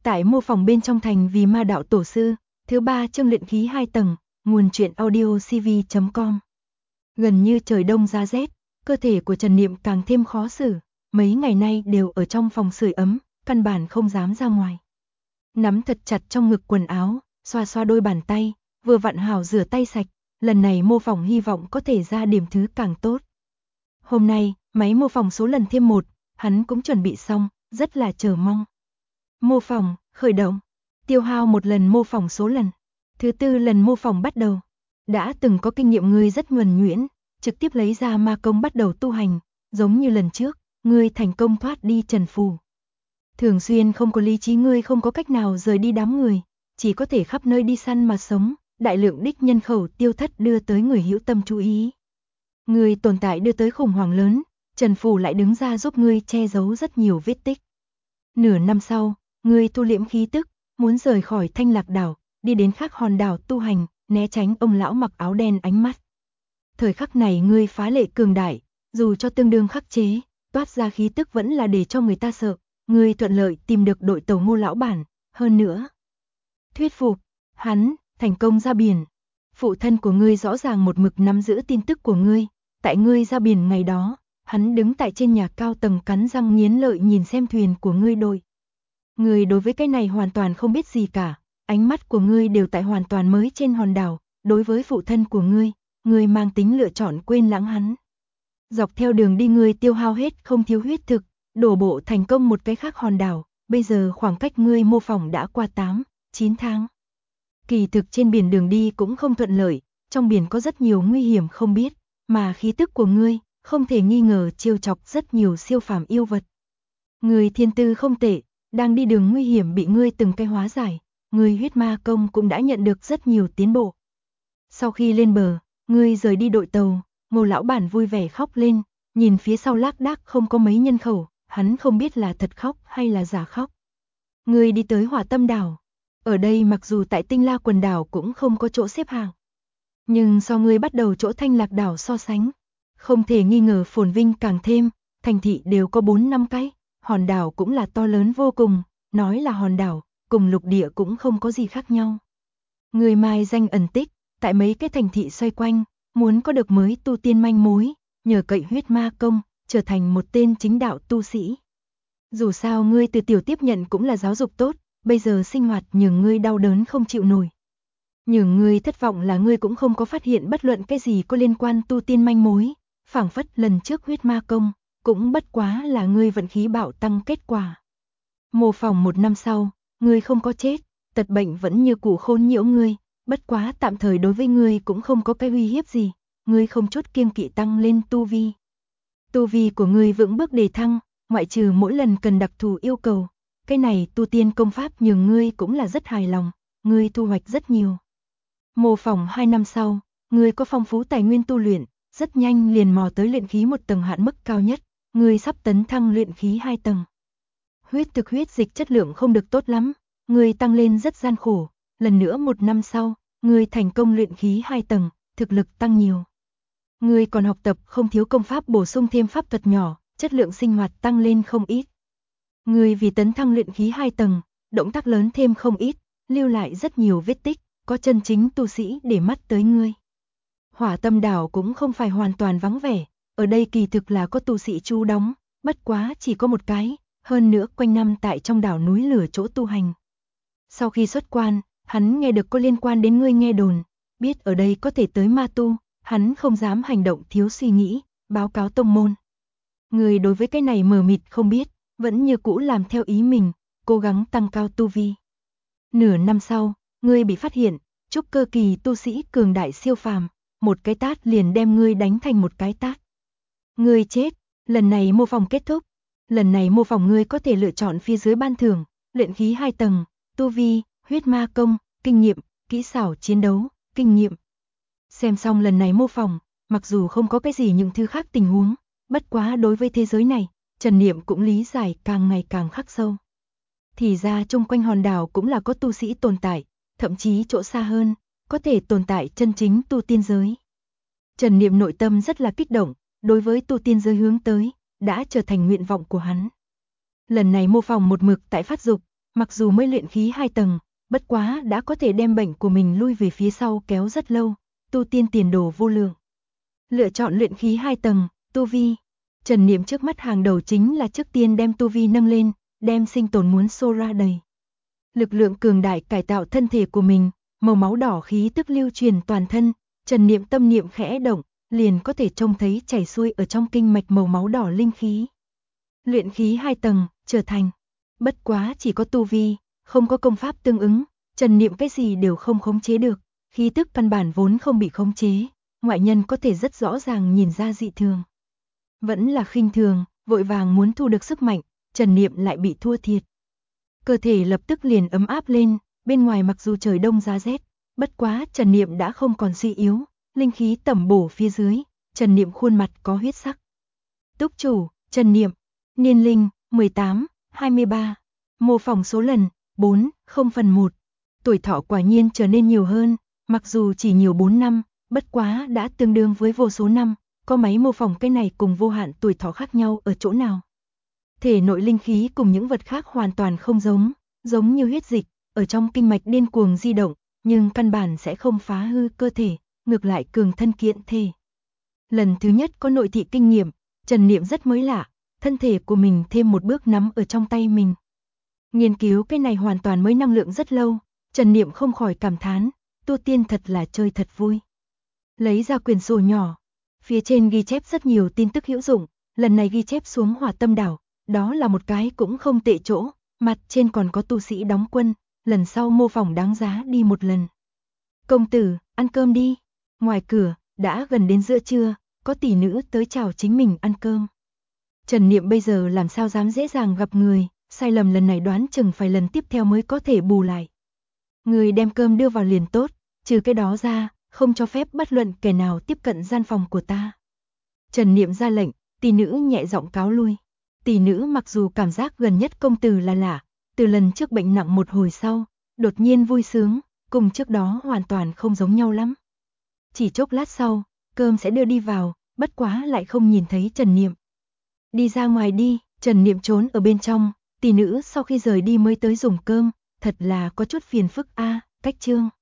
Tại mô phỏng bên trong thành vì ma đạo tổ sư, thứ 3 chương luyện khí 2 tầng, nguồn truyện audio cv.com. Gần như trời đông giá rét, cơ thể của Trần Niệm càng thêm khó xử, mấy ngày nay đều ở trong phòng sưởi ấm, căn bản không dám ra ngoài. Nắm thật chặt trong ngực quần áo, xoa xoa đôi bàn tay, vừa vặn hảo rửa tay sạch, lần này mô phỏng hy vọng có thể ra điểm thứ càng tốt. Hôm nay, máy mô phỏng số lần thêm 1, hắn cũng chuẩn bị xong, rất là chờ mong. Mô phỏng, khởi động. Tiêu hao một lần mô phỏng số lần. Thứ 4 lần mô phỏng bắt đầu. Đã từng có kinh nghiệm ngươi rất nhuần nhuyễn, trực tiếp lấy ra ma công bắt đầu tu hành, giống như lần trước, ngươi thành công thoát đi trần phù. Thường xuyên không có lý trí ngươi không có cách nào rời đi đám người, chỉ có thể khắp nơi đi săn mà sống, đại lượng đích nhân khẩu tiêu thất đưa tới người hữu tâm chú ý. Ngươi tồn tại đưa tới khủng hoảng lớn, Trần Phù lại đứng ra giúp ngươi che giấu rất nhiều vết tích. Nửa năm sau, ngươi thu liễm khí tức, muốn rời khỏi Thanh Lạc đảo, đi đến khác hòn đảo tu hành, né tránh ông lão mặc áo đen ánh mắt. Thời khắc này ngươi phá lệ cường đại, dù cho tương đương khắc chế, toát ra khí tức vẫn là để cho người ta sợ, ngươi thuận lợi tìm được đội tàu Ngô lão bản, hơn nữa. Thuyết phục, hắn, thành công ra biển. Phụ thân của ngươi rõ ràng một mực nắm giữ tin tức của ngươi, tại ngươi ra biển ngày đó, hắn đứng tại trên nhà cao tầng cắn răng nghiến lợi nhìn xem thuyền của ngươi đội. Ngươi đối với cái này hoàn toàn không biết gì cả, ánh mắt của ngươi đều tại hoàn toàn mới trên hòn đảo, đối với phụ thân của ngươi mang tính lựa chọn quên lãng hắn. Dọc theo đường đi ngươi tiêu hao hết không thiếu huyết thực, đổ bộ thành công một cái khác hòn đảo, bây giờ khoảng cách ngươi mô phỏng đã qua 8-9 tháng. Kỳ thực trên biển đường đi cũng không thuận lợi, trong biển có rất nhiều nguy hiểm không biết, mà khí tức của ngươi không thể nghi ngờ trêu chọc rất nhiều siêu phàm yêu vật. Ngươi thiên tư không tệ, đang đi đường nguy hiểm bị ngươi từng cái hóa giải, ngươi huyết ma công cũng đã nhận được rất nhiều tiến bộ. Sau khi lên bờ, ngươi rời đi đội tàu, Ngô lão bản vui vẻ khóc lên, nhìn phía sau lác đác không có mấy nhân khẩu, hắn không biết là thật khóc hay là giả khóc. Ngươi đi tới Hỏa Tâm đảo, ở đây mặc dù tại Tinh La quần đảo cũng không có chỗ xếp hàng, nhưng so ngươi bắt đầu chỗ Thanh Lạc đảo so sánh, không thể nghi ngờ phồn vinh càng thêm, thành thị đều có 4-5 cái, hòn đảo cũng là to lớn vô cùng, nói là hòn đảo, cùng lục địa cũng không có gì khác nhau. Người mai danh ẩn tích, tại mấy cái thành thị xoay quanh, muốn có được mới tu tiên manh mối, nhờ cậy huyết ma công, trở thành một tên chính đạo tu sĩ. Dù sao ngươi từ tiểu tiếp nhận cũng là giáo dục tốt, bây giờ sinh hoạt nhường ngươi đau đớn không chịu nổi. Nhường ngươi thất vọng là ngươi cũng không có phát hiện bất luận cái gì có liên quan tu tiên manh mối, phảng phất lần trước huyết ma công, cũng bất quá là ngươi vận khí bạo tăng kết quả. Mô phỏng 1 năm sau, ngươi không có chết, tật bệnh vẫn như cũ khốn nhiễu ngươi, bất quá tạm thời đối với ngươi cũng không có cái uy hiếp gì, ngươi không chút kiêng kỵ tăng lên tu vi. Tu vi của ngươi vững bước đề thăng, ngoại trừ mỗi lần cần đặc thù yêu cầu, cái này tu tiên công pháp nhường ngươi cũng là rất hài lòng, ngươi thu hoạch rất nhiều. Mô phỏng 2 năm sau, ngươi có phong phú tài nguyên tu luyện, rất nhanh liền mò tới luyện khí 1 tầng hạn mức cao nhất, ngươi sắp tấn thăng luyện khí 2 tầng. Huyết thực huyết dịch chất lượng không được tốt lắm, ngươi tăng lên rất gian khổ, lần nữa 1 năm sau, ngươi thành công luyện khí 2 tầng, thực lực tăng nhiều. Ngươi còn học tập không thiếu công pháp bổ sung thêm pháp thuật nhỏ, chất lượng sinh hoạt tăng lên không ít. Ngươi vì tấn thăng luyện khí 2 tầng, động tác lớn thêm không ít, lưu lại rất nhiều vết tích, có chân chính tu sĩ để mắt tới ngươi. Hỏa Tâm đảo cũng không phải hoàn toàn vắng vẻ, ở đây kỳ thực là có tu sĩ trú đóng, bất quá chỉ có một cái, hơn nữa quanh năm tại trong đảo núi lửa chỗ tu hành. Sau khi xuất quan, hắn nghe được có liên quan đến ngươi nghe đồn, biết ở đây có thể tới ma tu, hắn không dám hành động thiếu suy nghĩ, báo cáo tông môn. Ngươi đối với cái này mờ mịt không biết, vẫn như cũ làm theo ý mình, cố gắng tăng cao tu vi. Nửa năm sau, ngươi bị phát hiện, trúc cơ kỳ tu sĩ cường đại siêu phàm, một cái tát liền đem ngươi đánh thành một cái tát. Ngươi chết, lần này mô phỏng kết thúc. Lần này mô phỏng ngươi có thể lựa chọn phía dưới ban thưởng, luyện khí 2 tầng, tu vi, huyết ma công, kinh nghiệm, kỹ xảo chiến đấu, kinh nghiệm. Xem xong lần này mô phỏng, mặc dù không có cái gì những thứ khác tình huống, bất quá đối với thế giới này, Trần Niệm cũng lý giải càng ngày càng khắc sâu. Thì ra chung quanh hòn đảo cũng là có tu sĩ tồn tại, thậm chí chỗ xa hơn, có thể tồn tại chân chính tu tiên giới. Trần Niệm nội tâm rất là kích động, đối với tu tiên giới hướng tới, đã trở thành nguyện vọng của hắn. Lần này mô phỏng một mực tại phát dục, Mặc dù mới luyện khí 2 tầng, bất quá đã có thể đem bệnh của mình lui về phía sau kéo rất lâu, tu tiên tiền đồ vô lượng. Lựa chọn luyện khí 2 tầng, tu vi. Trần Niệm trước mắt hàng đầu chính là trước tiên đem tu vi nâng lên, đem sinh tồn muốn xô ra đầy. Lực lượng cường đại cải tạo thân thể của mình, màu máu đỏ khí tức lưu truyền toàn thân, Trần Niệm tâm niệm khẽ động, liền có thể trông thấy chảy xuôi ở trong kinh mạch màu máu đỏ linh khí. Luyện khí 2 tầng, trở thành. Bất quá chỉ có tu vi, không có công pháp tương ứng, Trần Niệm cái gì đều không khống chế được, khí tức căn bản vốn không bị khống chế, ngoại nhân có thể rất rõ ràng nhìn ra dị thường. Vẫn là khinh thường, vội vàng muốn thu được sức mạnh, Trần Niệm lại bị thua thiệt. Cơ thể lập tức liền ấm áp lên, bên ngoài mặc dù trời đông giá rét, bất quá Trần Niệm đã không còn suy yếu, linh khí tẩm bổ phía dưới, Trần Niệm khuôn mặt có huyết sắc. Túc chủ, Trần Niệm, niên linh, 18, 23, mô phỏng số lần, 4, 0/1. Tuổi thọ quả nhiên trở nên nhiều hơn, mặc dù chỉ nhiều 4 năm, bất quá đã tương đương với vô số năm, có máy mô phỏng cái này cùng vô hạn tuổi thọ khác nhau ở chỗ nào. Thể nội linh khí cùng những vật khác hoàn toàn không giống, giống như huyết dịch, ở trong kinh mạch điên cuồng di động, nhưng căn bản sẽ không phá hư cơ thể, ngược lại cường thân kiện thể. Lần thứ nhất có nội thị kinh nghiệm, Trần Niệm rất mới lạ, thân thể của mình thêm một bước nắm ở trong tay mình. Nghiên cứu cái này hoàn toàn mới năng lượng rất lâu, Trần Niệm không khỏi cảm thán, tu tiên thật là chơi thật vui. Lấy ra quyển sổ nhỏ, phía trên ghi chép rất nhiều tin tức hữu dụng, lần này ghi chép xuống Hỏa Tâm đảo, đó là một cái cũng không tệ chỗ, mặt trên còn có tu sĩ đóng quân, lần sau mô phỏng đáng giá đi một lần. Công tử, ăn cơm đi. Ngoài cửa, đã gần đến giữa trưa, có tỷ nữ tới chào chính mình ăn cơm. Trần Niệm bây giờ làm sao dám dễ dàng gặp người, sai lầm lần này đoán chừng phải lần tiếp theo mới có thể bù lại. Người đem cơm đưa vào liền tốt, trừ cái đó ra, không cho phép bất luận kẻ nào tiếp cận gian phòng của ta. Trần Niệm ra lệnh, tỷ nữ nhẹ giọng cáo lui. Tỷ nữ mặc dù cảm giác gần nhất công tử là lạ, từ lần trước bệnh nặng một hồi sau, đột nhiên vui sướng, cùng trước đó hoàn toàn không giống nhau lắm. Chỉ chốc lát sau, cơm sẽ đưa đi vào, bất quá lại không nhìn thấy Trần Niệm. Đi ra ngoài đi, Trần Niệm trốn ở bên trong, tỷ nữ sau khi rời đi mới tới dùng cơm, thật là có chút phiền phức a. Cách chương.